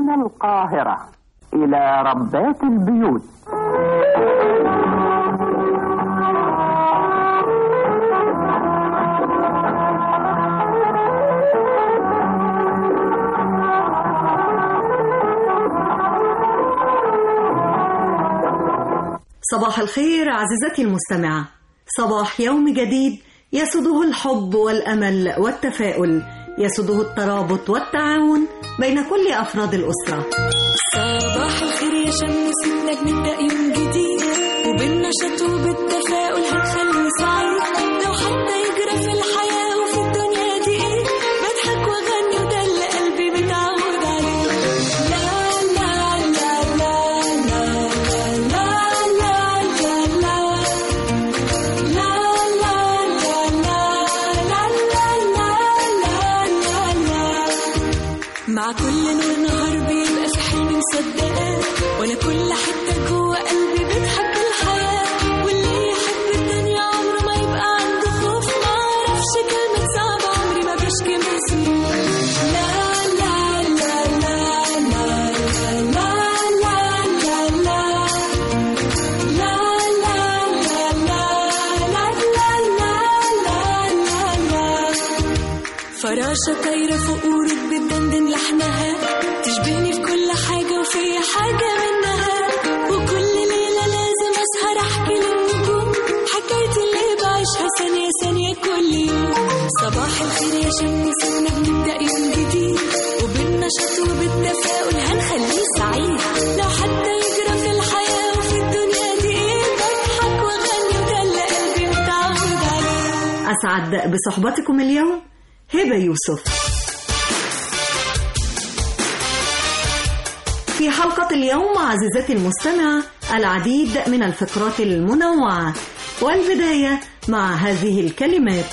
من القاهرة إلى ربات البيوت. صباح الخير عزيزتي المستمعة، صباح يوم جديد يسده الحب والأمل والتفاؤل، يسده الترابط والتعاون بين كل أفراد الأسرة. صباح الخير يا شمس، نبدأ يوم جديد وبالنشاط وبالتفاؤل هنخليه سعيد. لو حتى يجرى في الحياة وفي الدنيا دي ايه، بضحك واغني وده اللي قلبي متعود عليه. لا لا لا لا لا لا لا لا لا لا لا. مع كل نور نهار بيبقى في حلم مصدقاه، وانا كل حته جوه قلبي بتحب الحياه. واللي يحب الدنيا عمره ما يبقى عنده خوف، ما اعرفش كلمه صعبه عمري ما بشكي من سنين. لا لا لا لا لا لا لا لا لا لا لا. فراشة طايرة فوق ورود بتدندن لحنها، تشبهني في كل حاجة وفي حاجة منها. وكل ليلة لازم أسهر أحكي للنجوم حكايتي اللي بعيشها ثانية ثانية كل يوم. صباح الخير يا شمس، بنبدأ يوم جديد وبالنشاط وبالتفاؤل هنخليه سعيد. لو حتى يجرى في الحياة وفي الدنيا دي ايه، بضحك واغني وده اللي قلبي متعود عليه. أسعد بصحبتكم اليوم هبة يوسف. في حلقة اليوم عزيزتي المستمعة العديد من الفقرات المنوعة، والبداية مع هذه الكلمات.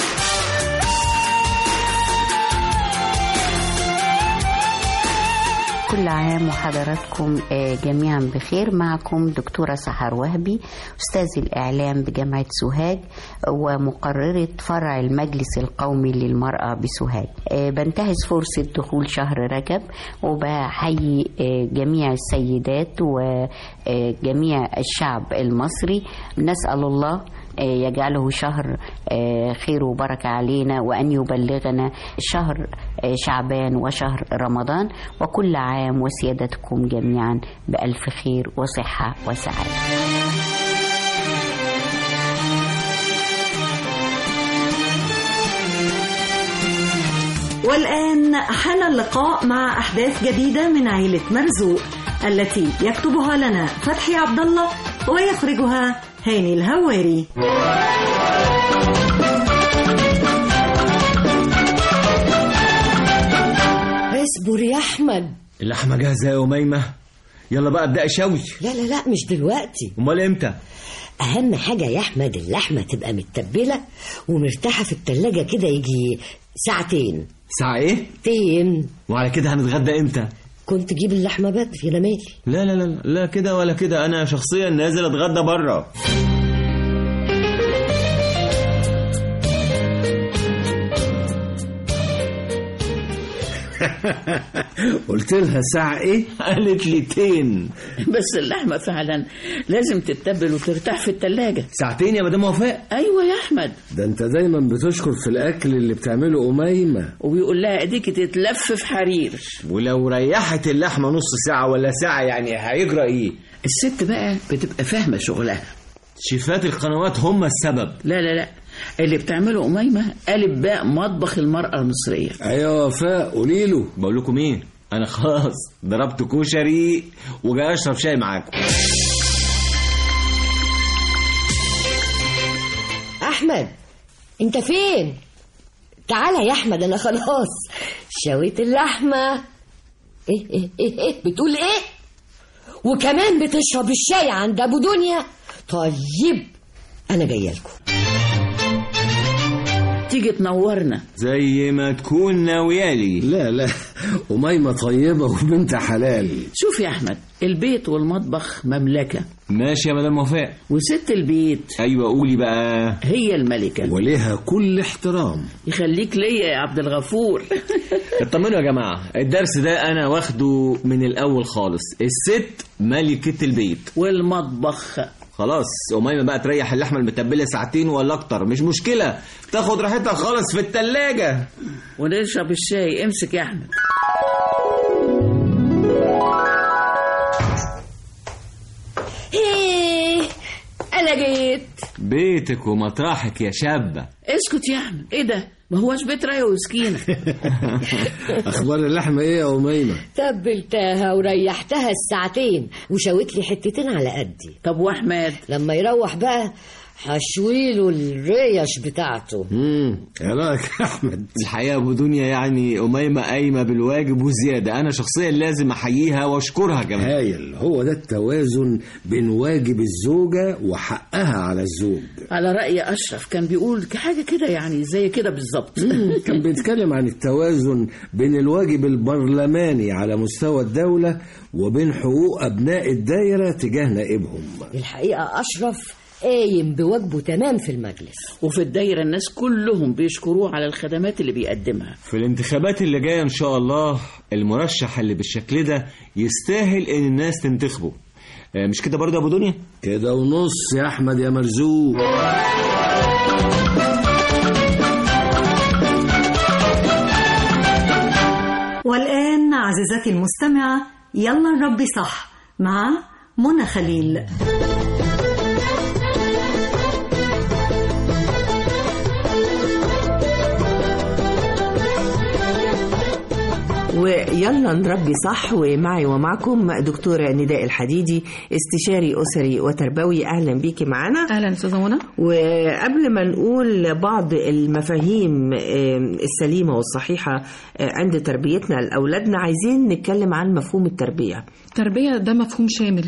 كل عام وحضراتكم جميعا بخير. معكم دكتورة سحر وهبي، أستاذ الإعلام بجامعة سوهاج ومقررة فرع المجلس القومي للمرأة بسوهاج. بنتهز فرصة دخول شهر رجب وبحيي جميع السيدات وجميع الشعب المصري. نسأل الله يجعله شهر خير وبركة علينا، وأن يبلغنا شهر شعبان وشهر رمضان، وكل عام وسيادتكم جميعا بألف خير وصحة وسعادة. والآن حان اللقاء مع أحداث جديدة من عائلة مرزوق التي يكتبها لنا فتحي عبد الله ويخرجها هاني الهواري. اصبر يا احمد. اللحمه جاهزه يا أميمة، يلا بقى ابدأ شوي. لا لا لا مش دلوقتي. امال امتى؟ اهم حاجه يا احمد اللحمه تبقى متبله ومرتاحه في التلاجة كده يجي ساعتين. ساعه ايه؟ تين. وعلى كده هنتغدى امتى؟ كنت جيب اللحمه بدري، انا مالي. لا لا لا لا كده ولا كده، انا شخصيا نازل اتغدى بره. قلت لها ساعة ايه؟ قالت لي تين. بس اللحمة فعلا لازم تتبل وترتاح في التلاجة. ساعتين يا مدام وفاء؟ ايوه يا احمد. ده انت دايما بتشكر في الاكل اللي بتعمله أميمة. وبيقول لها اديكي تتلف في حرير. ولو ريحت اللحمة نص ساعة ولا ساعة يعني هيجرى ايه؟ الست بقى بتبقى فاهمة شغلها. شيفات القنوات هم السبب. لا لا لا، اللي بتعمله أميمة قالب باء مطبخ المرأة المصرية. ايوه وفاء قولي له. بقول لكم ايه، انا خلاص ضربت كشري وجاي اشرب شاي معاكم. احمد انت فين؟ تعالى يا احمد، انا خلاص شويت اللحمه. ايه بتقول ايه؟ وكمان بتشرب الشاي عند ابو دنيا؟ طيب انا جايه لكم. تيجي تنورنا زي ما تكون ناويالي. لا أميمة طيبة وبنت حلال. شوف يا أحمد، البيت والمطبخ مملكة. ماشي يا مدام وفاء. وست البيت ايوه قولي بقى. هي الملكة وليها كل احترام. يخليك ليا يا عبد الغفور. اطمنوا يا جماعة، الدرس ده انا واخده من الاول خالص. الست ملكة البيت والمطبخ. خلاص أميمة بقى تريح اللحمة المتبلة ساعتين ولا اكتر، مش مشكلة، تاخد راحتها خالص في التلاجة. ونشرب الشاي. امسك يا أحمد. أنا جيت. بيتك ومطرحك يا شابة. اسكت يا أحمد، ايه ده؟ ما هوش بيت رايه وسكينة. أخبار اللحمة ايه يا أميمة؟ تبلتها وريحتها الساعتين وشويت لي حتتين على قدي. طب وأحمد لما يروح بقى هشويله الريش بتاعته. ايه رايك يا احمد؟ الحقيقه ابو دنيا يعني أميمة قايمه بالواجب وزياده، انا شخصيا لازم احييها واشكرها كمان. هايل، هو ده التوازن بين واجب الزوجه وحقها على الزوج. على رأي أشرف كان بيقول حاجة كده يعني زي كده بالظبط. كان بيتكلم عن التوازن بين الواجب البرلماني على مستوى الدوله وبين حقوق ابناء الدايره تجاه نائبهم. الحقيقه اشرف قايم بواجبه تمام في المجلس، وفي الدايرة الناس كلهم بيشكروه على الخدمات اللي بيقدمها. في الانتخابات اللي جاية ان شاء الله المرشح اللي بالشكل ده يستاهل ان الناس تنتخبه، مش كده برضه يا ابو دنيا؟ كده ونص يا احمد يا مرزوق. والآن عزيزتي المستمعة يلا نربي صح مع منى خليل. ويلا نربي صح، ومعي ومعكم دكتورة نداء الحديدي، استشاري أسري وتربوي. أهلا بيكي معنا. أهلا أستاذة منى. وقبل ما نقول بعض المفاهيم السليمة والصحيحة عند تربيتنا لأولادنا، عايزين نتكلم عن مفهوم التربية. التربية ده مفهوم شامل.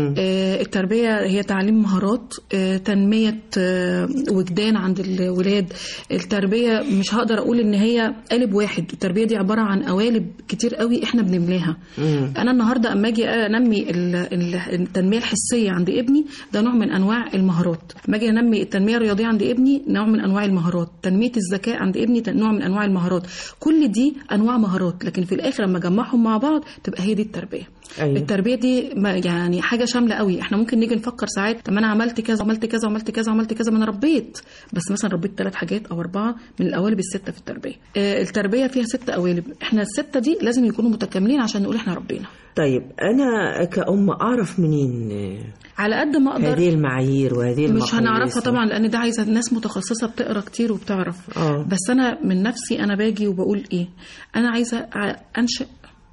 التربية هي تعليم مهارات، تنمية وجدان عند الولاد. التربية مش هقدر أقول إن هي قالب واحد، التربية دي عبارة عن قوالب كتير قوي احنا بنملاها. أنا النهاردة أما أجي أنمي التنمية الحسية عند ابني، ده نوع من أنواع المهارات. أما أجي أنمي التنمية الرياضية عند ابني، نوع من أنواع المهارات. تنمية الذكاء عند ابني نوع من أنواع المهارات. كل دي أنواع مهارات، لكن في الآخر لما أجمعهم مع بعض تبقى هي دي التربية. أيوة. التربية دي يعني حاجة شاملة قوي. احنا ممكن نيجي نفكر ساعات، طب انا عملت كذا وعملت كذا وعملت كذا وعملت كذا، ما انا ربيت، بس مثلا ربيت 3 حاجات او 4 من القوالب ال6 في التربية. التربية فيها 6 قوالب، احنا ال6 دي لازم يكونوا متكاملين عشان نقول احنا ربينا. طيب انا كأم اعرف منين على قد ما اقدر هذه المعايير وهذه المقاييس؟ مش هنعرفها طبعا، لان ده عايزه ناس متخصصه بتقرا كتير وبتعرف. بس انا من نفسي انا باجي وبقول ايه، انا عايزه انشئ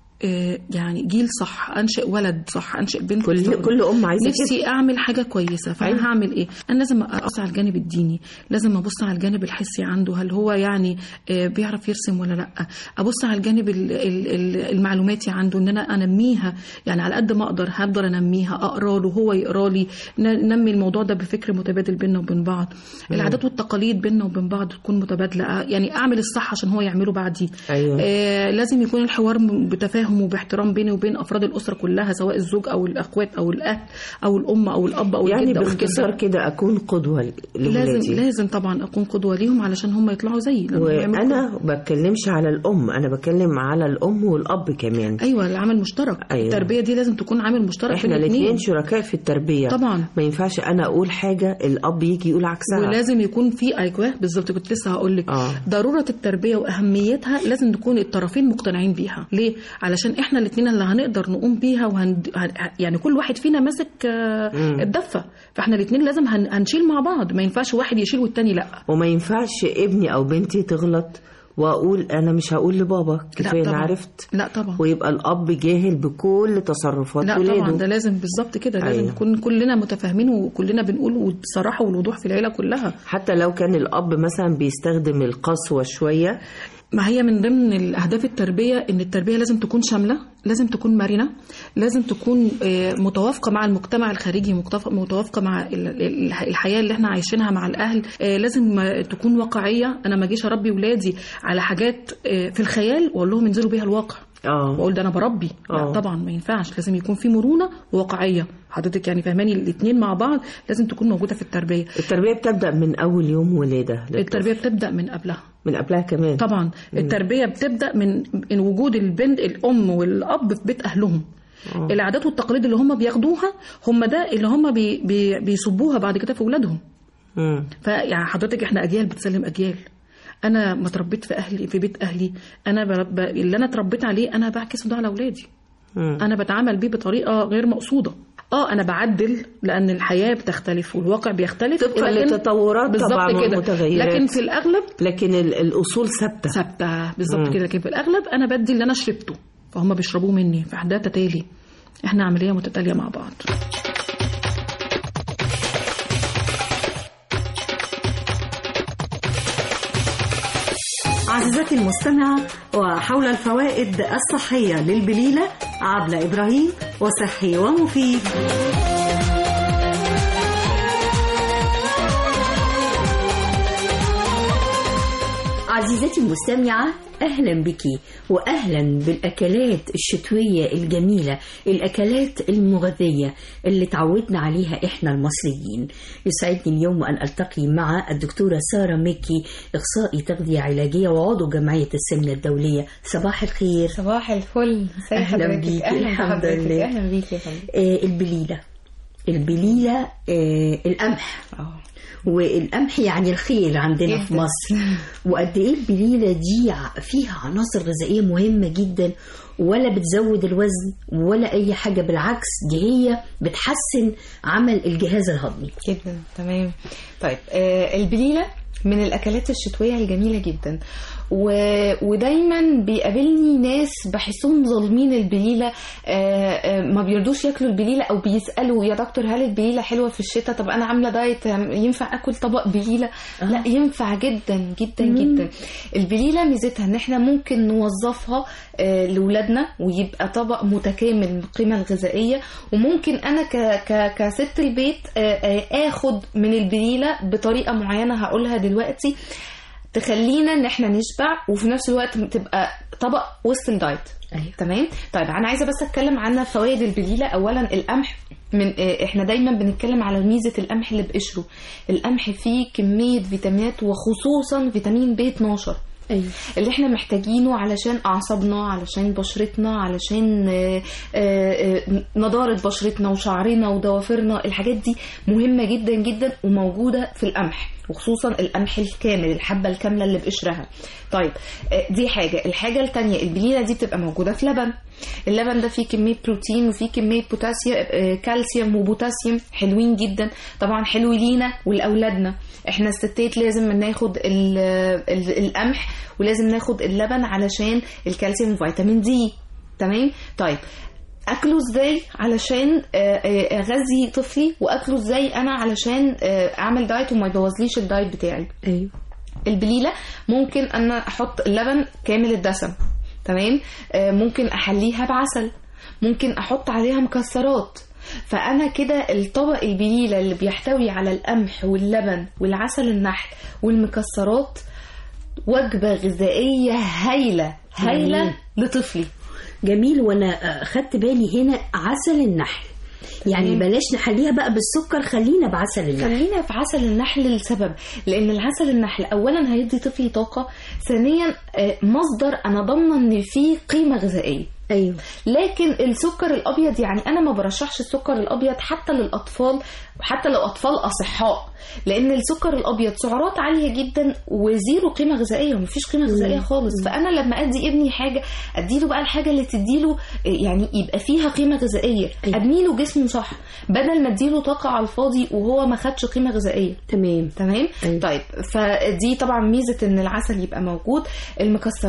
يعني جيل صح، انشئ ولد صح، انشئ بنت. كل ام عايزه نفسي اعمل حاجه كويسه، فانا هعمل ايه؟ انا لازم ابص على الجانب الديني، لازم ابص على الجانب الحسي عنده، هل هو يعني بيعرف يرسم ولا لا، ابص على الجانب المعلوماتي عنده، ان انا انميها يعني على قد ما اقدر، هقدر انميها، اقرا له هو يقرا لي، ننمي الموضوع ده بفكر متبادل بيننا وبين بعض. العادات والتقاليد بيننا وبين بعض تكون متبادله، يعني اعمل الصح عشان هو يعمله بعدي. أيوة. لازم يكون الحوار بتفاهم وباحترام بيني وبين افراد الاسره كلها، سواء الزوج او الاخوات او الاهل او الام او الاب او يعني الجد او باختصار كده اكون قدوه لولادي. لازم طبعا اكون قدوه ليهم علشان هم يطلعوا زيي. وانا ما بتكلمش على الام، انا بتكلم على الام والاب كمان. ايوه، العمل مشترك. أيوة. التربيه دي لازم تكون عامل مشترك، احنا الاثنين شركاء في التربيه طبعا. ما ينفعش انا اقول حاجه الاب يجي يقول عكسها، ولازم يكون في ايوه بالظبط. كنت لسه هقول لك ضروره التربيه واهميتها لازم نكون الطرفين مقتنعين بيها. ليه؟ علشان احنا الاثنين اللي هنقدر نقوم بيها يعني كل واحد فينا ماسك الدفه، فاحنا الاثنين لازم هنشيل مع بعض، ما ينفعش واحد يشيل والتاني لا. وما ينفعش ابني او بنتي تغلط واقول انا مش هقول لبابا كفايه انا عرفت. لا طبعا. ويبقى الاب جاهل بكل تصرفات ولاده. لا طبعا، ده لازم بالظبط كده. لازم نكون كلنا متفاهمين وكلنا بنقول بصراحه والوضوح في العيله كلها. حتى لو كان الاب مثلا بيستخدم القسوه شويه، ما هي من ضمن الأهداف التربية إن التربية لازم تكون شاملة، لازم تكون مرنة، لازم تكون متوافقة مع المجتمع الخارجي، متوافقة مع الحياة اللي احنا عايشينها مع الأهل. لازم تكون واقعية. أنا ما أجيش أربي ولادي على حاجات في الخيال وأقول لهم انزلوا بيها الواقع وأقول ده أنا بربي. لا طبعا ما ينفعش، لازم يكون في مرونة وواقعية. حضرتك يعني فهماني الاثنين مع بعض لازم تكون موجودة في التربية. التربية بتبدأ من أول يوم ولادة. التربية بتبدأ من قبلها، من قبلها كمان طبعا. التربية بتبدأ من وجود البنت، الأم والأب في بيت أهلهم. العادات والتقاليد اللي هم بياخدوها هم ده اللي هم بيصبوها بعد كده في أولادهم. فيعني حضرتك احنا أجيال بتسلم أجيال. أنا ما تربيت في أهلي، في بيت أهلي، أنا اللي أنا تربيت عليه أنا بعكس ده على أولادي. أنا بتعامل بيه بطريقة غير مقصودة. أنا بعدل لأن الحياة بتختلف والواقع بيختلف طبقا للتطورات طبعا والمتغيرات، لكن في الأغلب الأصول ثابتة بالظبط كده. لكن في الأغلب أنا بدي اللي أنا شربته فهم بيشربوه مني، فده تتالي، احنا عملية متتالية مع بعض. عزيزتي المستمعة، وحول الفوائد الصحية للبليلة عبلة إبراهيم وصحي ومفيد. عزيزتي المستمعة، أهلا بك وأهلا بالأكلات الشتوية الجميلة، الأكلات المغذية اللي تعودنا عليها إحنا المصريين. يسعدني اليوم أن ألتقي مع الدكتورة سارة مكي، إخصائي تغذية علاجية وعضو جمعية السمنة الدولية. صباح الخير. صباح الفل. أهلا بيك. الحمد لله. أهلا بيك يا فندم. البليلة القمح، والقمح يعني الخير عندنا جداً في مصر. وقد ايه البليلة دي فيها عناصر غذائية مهمة جدا، ولا بتزود الوزن ولا اي حاجة، بالعكس دي هي بتحسن عمل الجهاز الهضمي جدا. تمام. طيب البليلة من الأكلات الشتوية الجميلة جدا، ودايما بيقابلني ناس بحسهم ظالمين البليلة، ما بيرضوش ياكلوا البليلة او بيسألوا يا دكتور هل البليلة حلوة في الشتاء؟ طب انا عاملة دايت، ينفع اكل طبق بليلة؟ لا ينفع جدا جدا جدا. البليلة ميزتها ان احنا ممكن نوظفها لولادنا ويبقى طبق متكامل من القيمة الغذائية، وممكن انا كست البيت اخد من البليلة بطريقة معينة هقولها دلوقتي تخلينا ان احنا نشبع وفي نفس الوقت تبقى طبق وسط الدايت. أيوة. تمام. طيب انا عايزه بس اتكلم عن فوائد البليله. اولا القمح، من احنا دايما بنتكلم على ميزه القمح اللي بقشره. القمح فيه كميه فيتامينات وخصوصا فيتامين B12 أيوة. اللي احنا محتاجينه علشان اعصابنا، علشان بشرتنا، علشان نضارة بشرتنا وشعرنا وضوافرنا. الحاجات دي مهمة جدا جدا وموجودة في القمح، وخصوصا القمح الكامل، الحبة الكاملة اللي بقشرها. طيب دي حاجة. الحاجة التانية، البليلة دي بتبقى موجودة في لبن. اللبن ده فيه كمية بروتين وفيه كمية بوتاسيوم، كالسيوم وبوتاسيوم حلوين جدا. طبعا حلو لينا ولأولادنا. احنا الستات لازم ناخد القمح ولازم ناخد اللبن علشان الكالسيوم وفيتامين دي. تمام. طيب اكله ازاي علشان اغذي طفلي، واكله ازاي انا علشان اعمل دايت وما يبوظليش الدايت بتاعي؟ ايوه. البليله ممكن انا احط اللبن كامل الدسم. تمام. ممكن احليها بعسل، ممكن احط عليها مكسرات. فانا كده الطبق البليله اللي بيحتوي على القمح واللبن والعسل النحل والمكسرات وجبه غذائيه هايله هايله لطفلي. جميل. وانا خدت بالي هنا عسل النحل، يعني بلاش نحليها بقى بالسكر، خلينا بعسل النحل. خلينا في عسل النحل لسبب، لان العسل النحل اولا هيدي طفلي طاقه، ثانيا مصدر انا ضامنه ان فيه قيمه غذائيه. ايوه. لكن السكر الابيض يعني انا ما برشحش السكر الابيض حتى للاطفال، حتى لو اطفال اصحاء، لان السكر الابيض سعرات عاليه جدا وزيرو قيمه غذائيه ومفيش قيمه غذائيه خالص. فانا لما ادي ابني حاجه اديله بقى الحاجه اللي تديله يعني يبقى فيها قيمه غذائيه. أيوة. ابنيله جسمه صح بدل ما اديله طاقه على الفاضي وهو ما خدش قيمه غذائيه. تمام. أيوة. طيب فدي طبعا ميزه ان العسل يبقى موجود. المكسرات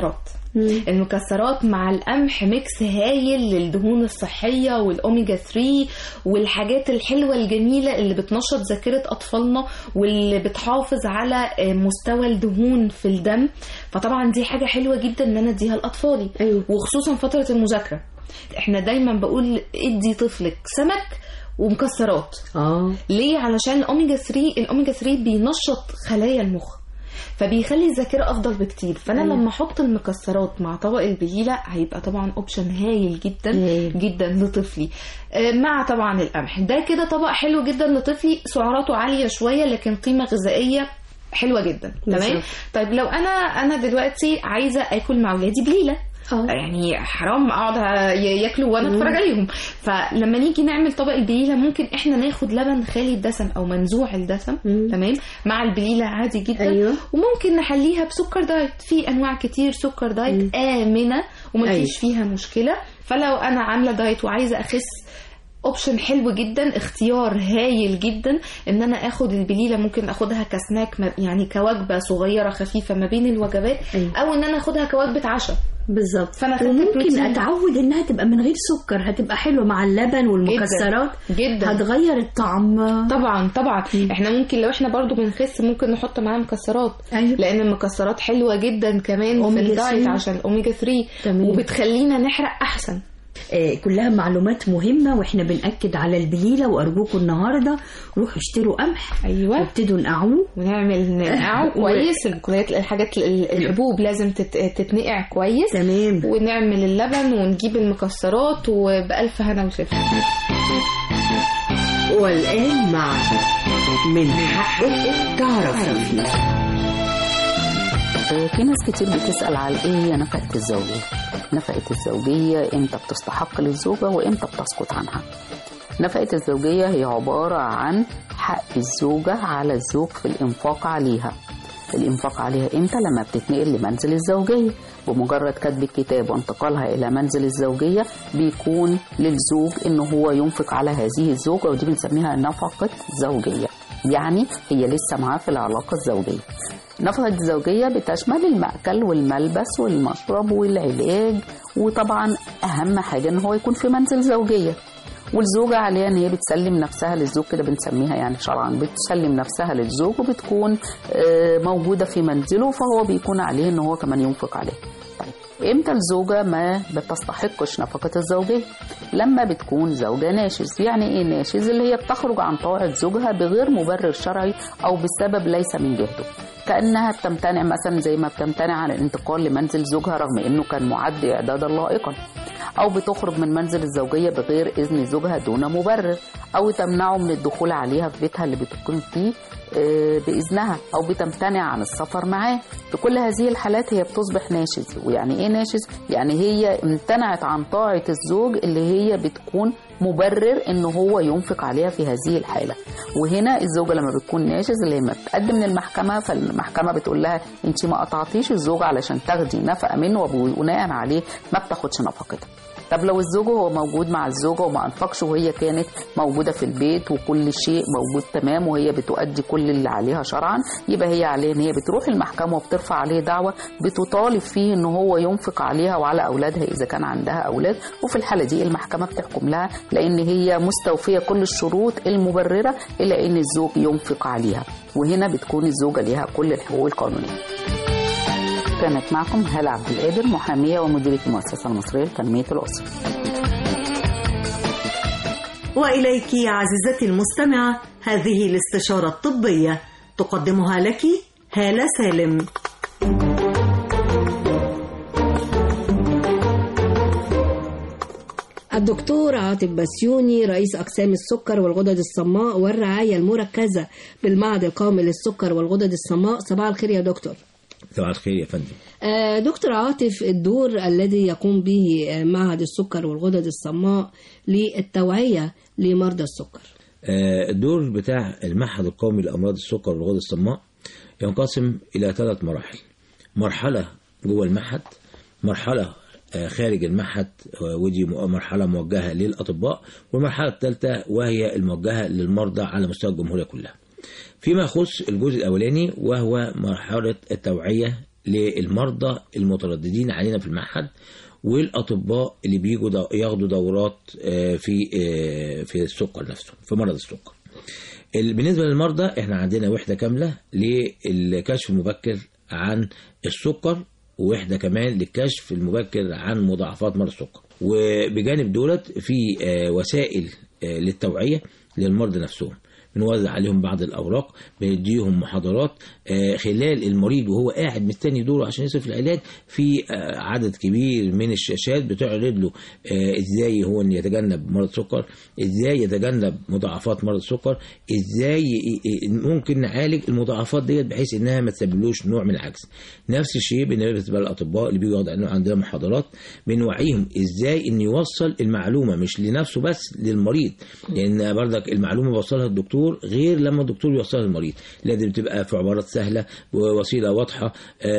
المكسرات مع القمح ميكس هايل للدهون الصحية والأوميجا 3 والحاجات الحلوة الجميلة اللي بتنشط ذاكرة أطفالنا واللي بتحافظ على مستوى الدهون في الدم. فطبعا دي حاجة حلوة جدا ان انا اديها لأطفالي. وخصوصا فترة المذاكرة احنا دايما بقول ادي طفلك سمك ومكسرات. ليه؟ علشان الأوميجا 3 بينشط خلايا المخ فبيخلي الذاكرة أفضل بكتير. فأنا لما أحط المكسرات مع طبق البليلة هيبقى طبعا أوبشن هايل جدا جدا لطفلي. مع طبعا القمح ده كده طبق حلو جدا لطفلي، سعراته عالية شوية لكن قيمة غذائية حلوة جدا. تمام. طيب لو أنا دلوقتي عايزة أكل مع ولادي بليلة، يعني حرام اقعد ياكلوا وانا اتفرج عليهم. فلما نيجي نعمل طبق البليله ممكن احنا ناخد لبن خالي الدسم او منزوع الدسم تمام مع البليله عادي جدا. وممكن نحليها بسكر دايت، في انواع كتير سكر دايت امنه ومفيش فيها مشكله. فلو انا عامله دايت وعايزه اخس اوبشن حلو جدا، اختيار هايل جدا ان انا اخد البليله. ممكن اخدها كسناك يعني كوجبه صغيره خفيفه ما بين الوجبات او ان انا اخدها كوجبه عشاء بالظبط. وممكن اتعود انها تبقى من غير سكر، هتبقى حلوه مع اللبن والمكسرات جدا هتغير الطعم. طبعا احنا ممكن لو احنا برضو بنخس ممكن نحط معاها مكسرات. لان المكسرات حلوه جدا كمان في الدايت عشان الاوميجا 3 وبتخلينا نحرق احسن. كلها معلومات مهمة واحنا بنأكد على البليلة. وأرجوكم النهاردة روحوا اشتروا قمح وابتدوا نقعوه نقعه كويس. الحاجات الحبوب لازم تتنقع كويس. تمام. ونعمل اللبن ونجيب المكسرات وبألف هنا وشفا. والآن مع من حقك تعرفي. في ناس كتير بتسأل على ايه هي نفقة الزوجية. نفقة الزوجية امتى بتستحق للزوجة وامتى بتسقط عنها. نفقة الزوجية هي عبارة عن حق الزوجة على الزوج في الإنفاق عليها. الإنفاق عليها امتى؟ لما بتتنقل لمنزل الزوجية. بمجرد كتب الكتاب وانتقالها إلى منزل الزوجية بيكون للزوج إنه هو ينفق على هذه الزوجة، ودي بنسميها نفقة زوجية. يعني هي لسه معاه في العلاقة الزوجية. نفقة الزوجية بتشمل المأكل والملبس والمشرب والعلاج، وطبعا أهم حاجة إن هو يكون في منزل زوجية. والزوجة عليها إن هي بتسلم نفسها للزوج، كده بنسميها يعني شرعا بتسلم نفسها للزوج وبتكون موجودة في منزله، فهو بيكون عليه إن هو كمان ينفق عليه. طيب إمتى الزوجة ما بتستحقش نفقة الزوجية؟ لما بتكون زوجة ناشز. يعني إيه ناشز؟ اللي هي بتخرج عن طاعة زوجها بغير مبرر شرعي أو بسبب ليس من جهته. كأنها بتمتنع مثلا زي ما بتمتنع عن الانتقال لمنزل زوجها رغم انه كان معد اعدادا لائقا، او بتخرج من منزل الزوجية بغير اذن زوجها دون مبرر، او تمنعه من الدخول عليها في بيتها اللي بتقيم فيه بإذنها، او بتمتنع عن السفر معاه. في كل هذه الحالات هي بتصبح ناشز. ويعني ايه ناشز؟ يعني هي امتنعت عن طاعة الزوج اللي هي بتكون مبرر انه هو ينفق عليها في هذه الحالة. وهنا الزوجة لما بتكون ناشز اللي هي ما بتقدم للمحكمة، فالمحكمة بتقول لها انت ما قطعتيش الزوج علشان تاخدي نفقة منه، وبناء عليه ما بتاخدش نفقتها. طب لو الزوج هو موجود مع الزوجة وما أنفقش وهي كانت موجودة في البيت وكل شيء موجود تمام وهي بتؤدي كل اللي عليها شرعا، يبقى هي عليها ان هي بتروح المحكمة وبترفع عليه دعوة بتطالب فيه ان هو ينفق عليها وعلى أولادها إذا كان عندها أولاد. وفي الحالة دي المحكمة بتحكم لها لأن هي مستوفية كل الشروط المبررة إلى ان الزوج ينفق عليها. وهنا بتكون الزوجة لها كل الحقوق القانونية. كانت معكم هالة عبد القادر، محامية ومديرة المؤسسة المصرية لتنمية الأسرة. وإليك عزيزتي المستمعة هذه الاستشارة الطبية تقدمها لك هالة سالم. الدكتور عاطف بسيوني، رئيس أقسام السكر والغدد الصماء والرعاية المركزة بالمعهد القومي للسكر والغدد الصماء. صباح الخير يا دكتور. صباح الخير يا فندم. دكتور عاطف، الدور الذي يقوم به معهد السكر والغدد الصماء للتوعية لمرضى السكر. الدور بتاع المعهد القومي لأمراض السكر والغدد الصماء ينقسم إلى 3 مراحل. مرحلة جوه المعهد، مرحلة خارج المعهد ودي مرحلة موجهة للأطباء، والمرحلة الثالثة وهي الموجهة للمرضى على مستوى الجمهورية كلها. فيما يخص الجزء الأولاني وهو مرحلة التوعية للمرضى المترددين علينا في المعهد والأطباء اللي بيجوا ياخدوا دورات في السكر نفسه، في مرض السكر. بالنسبة للمرضى احنا عندنا وحدة كاملة للكشف المبكر عن السكر، ووحدة كمان للكشف المبكر عن مضاعفات مرض السكر، وبجانب دولت في وسائل للتوعية للمرضى نفسهم. بنوزع عليهم بعض الأوراق، بنديهم محاضرات خلال المريض وهو قاعد مستني دوره عشان يصرف العلاج. في عدد كبير من الشاشات بتعرض له ازاي هو ان يتجنب مرض السكر، ازاي يتجنب مضاعفات مرض السكر، ازاي ممكن نعالج المضاعفات ديت بحيث انها ما تسببلوش نوع من العجز. نفس الشيء بالنسبه للاطباء اللي بيقعدوا عندنا محاضرات، بنوعيهم ازاي ان يوصل المعلومه مش لنفسه بس للمريض، لان برضك المعلومه بيوصلها الدكتور غير لما الدكتور يوصلها للمريض. لازم تبقى في عبارات سهله ووسيله واضحه،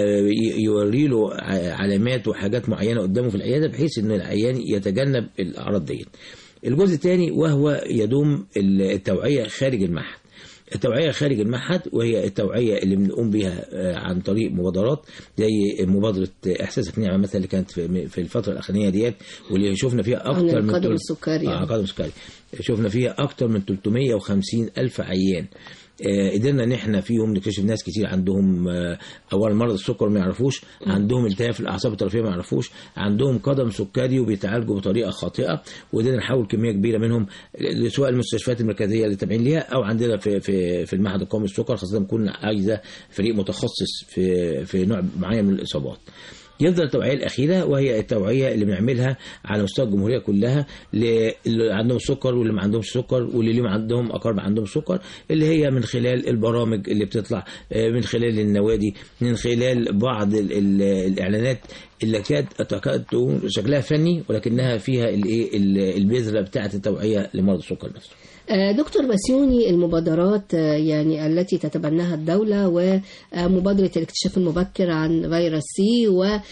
يوري له علامات وحاجات معينه قدامه في العياده بحيث ان العيان يتجنب الاعراض ديت. الجزء الثاني وهو يدوم التوعيه خارج المعهد. التوعية خارج المعهد وهي التوعية اللي بنقوم بها عن طريق مبادرات زي مبادرة إحساسك نعمة مثلا اللي كانت في الفترة الأخرانية ديت، واللي شفنا فيها أكتر من القدم السكري. قدم السكري شفنا فيها أكتر من 350 ألف عيان. قدرنا ان احنا فيهم نكتشف ناس كتير عندهم اول مرض السكر ما يعرفوش، عندهم التهاب في الاعصاب الطرفيه ما يعرفوش، عندهم قدم سكري وبيتعالجوا بطريقه خاطئه، وقدرنا نحول كميه كبيره منهم سواء المستشفيات المركزيه اللي تابعين ليها او عندنا في المعهد القومي للسكر، خاصه بنكون عايزه فريق متخصص في نوع معين من الاصابات. يفضل التوعية الأخيرة وهي التوعية اللي بنعملها على مستوى الجمهورية كلها اللي عندهم سكر واللي ما عندهمش سكر واللي اليوم عندهم أقارب عندهم سكر، اللي هي من خلال البرامج اللي بتطلع، من خلال النوادي، من خلال بعض الإعلانات اللي كانت شكلها فني ولكنها فيها البذرة بتاعة التوعية لمرض السكر نفسه. دكتور بسيوني، المبادرات يعني التي تتبناها الدولة ومبادرة الاكتشاف المبكر عن فيروس سي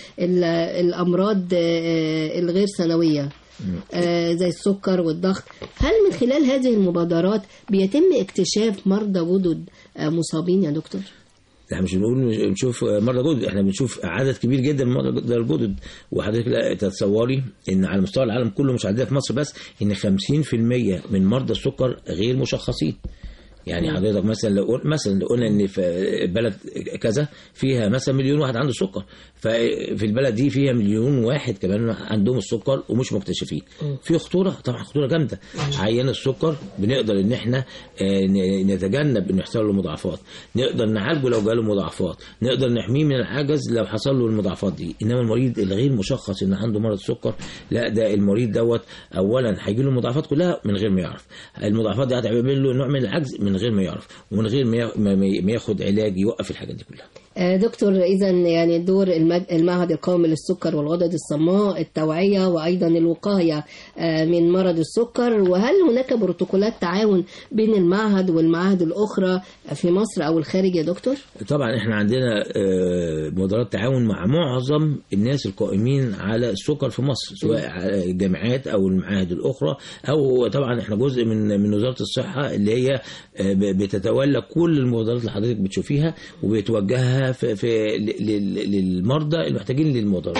والأمراض الغير سنوية زي السكر والضغط، هل من خلال هذه المبادرات بيتم اكتشاف مرضى جدد مصابين يا دكتور؟ احنا مش بنقول نشوف مرضى جدد، احنا بنشوف عدد كبير جدا من مرضى الجدد. وحضرتك تتصوري ان على مستوى العالم كله مش عندنا في مصر بس ان 50% من مرضى السكر غير مشخصين. يعني حضرتك مثلا لو قلنا ان في بلد كذا فيها مثلا 1,000,000 واحد عنده سكر، ففي البلد دي فيها 1,000,000 واحد كمان عندهم السكر ومش مكتشفين. في خطوره، طبعا خطوره جامده. عيان السكر بنقدر ان احنا نتجنب انه يحصل له مضاعفات، نقدر نعالجه لو جاله مضاعفات، نقدر نحميه من العجز لو حصل له المضاعفات دي. انما المريض الغير مشخص ان عنده مرض السكر، لا، ده المريض دوت اولا هيجي له المضاعفات كلها من غير ما يعرف. المضاعفات دي هتعمل له نوع من العجز من غير ما يعرف، ومن غير ما ياخد علاج يوقف الحاجات دي كلها. دكتور، إذا يعني دور المعهد القومي للسكر والغدد الصماء التوعية وأيضا الوقاية من مرض السكر، وهل هناك بروتوكولات تعاون بين المعهد والمعاهد الأخرى في مصر أو الخارج يا دكتور؟ طبعا احنا عندنا مبادرات تعاون مع معظم الناس القائمين على السكر في مصر، سواء الجامعات أو المعاهد الأخرى، أو طبعا احنا جزء من وزارة الصحة اللي هي بتتولى كل المبادرات اللي حضرتك بتشوفيها وبتوجهها للمرضى المحتاجين للمبادرات.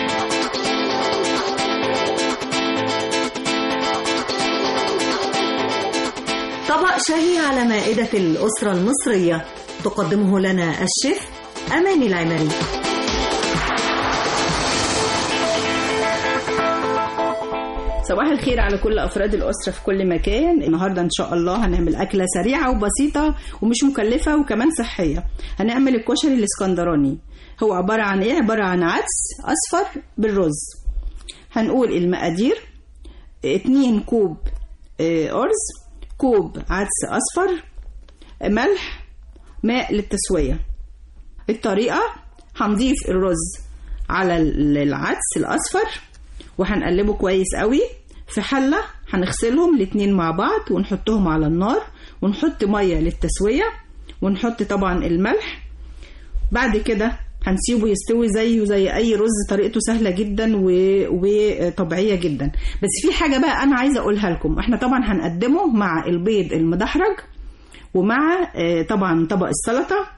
طبق شهي على مائدة الأسرة المصرية تقدمه لنا الشيف أماني العمري. صباح الخير على كل أفراد الأسرة في كل مكان. النهاردة إن شاء الله هنعمل أكلة سريعة وبسيطة ومش مكلفة وكمان صحية. هنعمل الكشري الاسكندراني. هو عبارة عن إيه؟ عبارة عن عدس أصفر بالرز. هنقول المقادير: 2 كوب أرز، كوب عدس أصفر، ملح، ماء للتسوية. الطريقة: هنضيف الرز على العدس الأصفر وهنقلبه كويس قوي في حلة. هنغسلهم الاتنين مع بعض ونحطهم على النار ونحط مية للتسوية ونحط طبعا الملح. بعد كده هنسيبه يستوي زيه زي اي رز. طريقته سهلة جدا وطبيعية جدا. بس في حاجة بقى انا عايزة اقولها لكم. احنا طبعا هنقدمه مع البيض المدحرج ومع طبعا طبق السلطة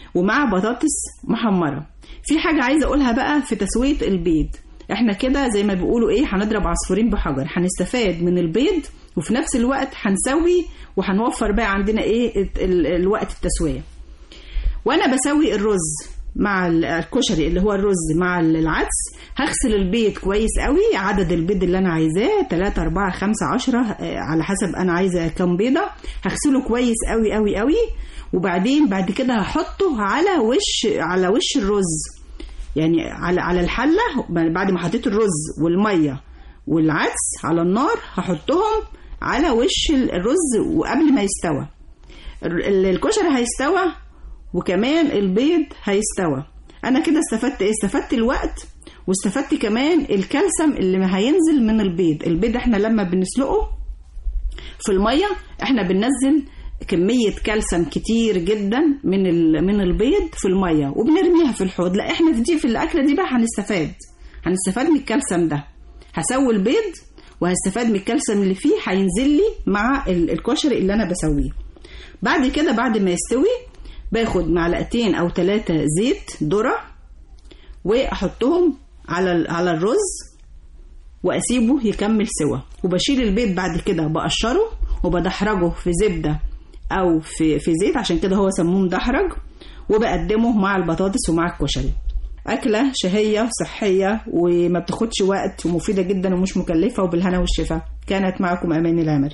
ومع بطاطس محمرة. في حاجة عايزة أقولها بقى في تسوية البيض، احنا كده زي ما بيقولوا ايه، هنضرب عصفورين بحجر، هنستفاد من البيض وفي نفس الوقت هنسوي وهنوفر بقى عندنا ايه الوقت التسوية. وانا بسوي الرز مع الكشري اللي هو الرز مع العدس، هغسل البيض كويس قوي، عدد البيض اللي انا عايزاه 3 4 5 10 على حسب انا عايزه كام بيضه، هغسله كويس قوي قوي قوي. وبعدين بعد كده هحطه على وش الرز، يعني على الحله. بعد ما حطيت الرز والميه والعدس على النار هحطهم على وش الرز وقبل ما يستوى. الكشري هيستوى وكمان البيض هيستوى. انا كده استفدت ايه؟ استفدت الوقت واستفدت كمان الكالسيوم اللي هينزل من البيض. البيض احنا لما بنسلقه في الميه احنا بننزل كمية كالسيوم كتير جدا من البيض في الميه وبنرميها في الحوض. لا احنا في الاكله دي بقى هنستفاد من الكالسيوم ده. هسوي البيض وهستفاد من الكالسيوم اللي فيه، هينزل لي مع الكشري اللي انا بسويه. بعد كده بعد ما يستوي باخد 2 معلقتين أو 3 زيت ذرة واحطهم على الرز واسيبه يكمل سوا. وبشيل البيض بعد كده بقشره وبدحرجه في زبدة او في زيت، عشان كده هو سموه مدحرج، وبقدمه مع البطاطس ومع الكشري. أكلة شهية وصحية وما بتاخدش وقت ومفيدة جدا ومش مكلفة، وبالهنا والشفا. كانت معكم أماني العمري.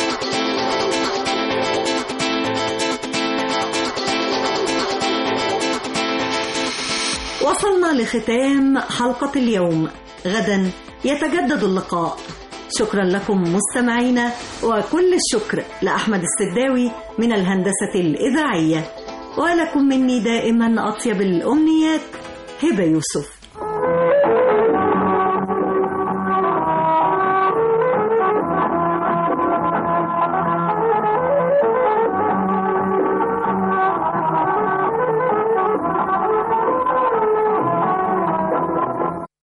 وصلنا لختام حلقة اليوم. غدا يتجدد اللقاء. شكرا لكم مستمعينا، وكل الشكر لأحمد السداوي من الهندسة الإذاعية. ولكم مني دائما أطيب الأمنيات، هبة يوسف.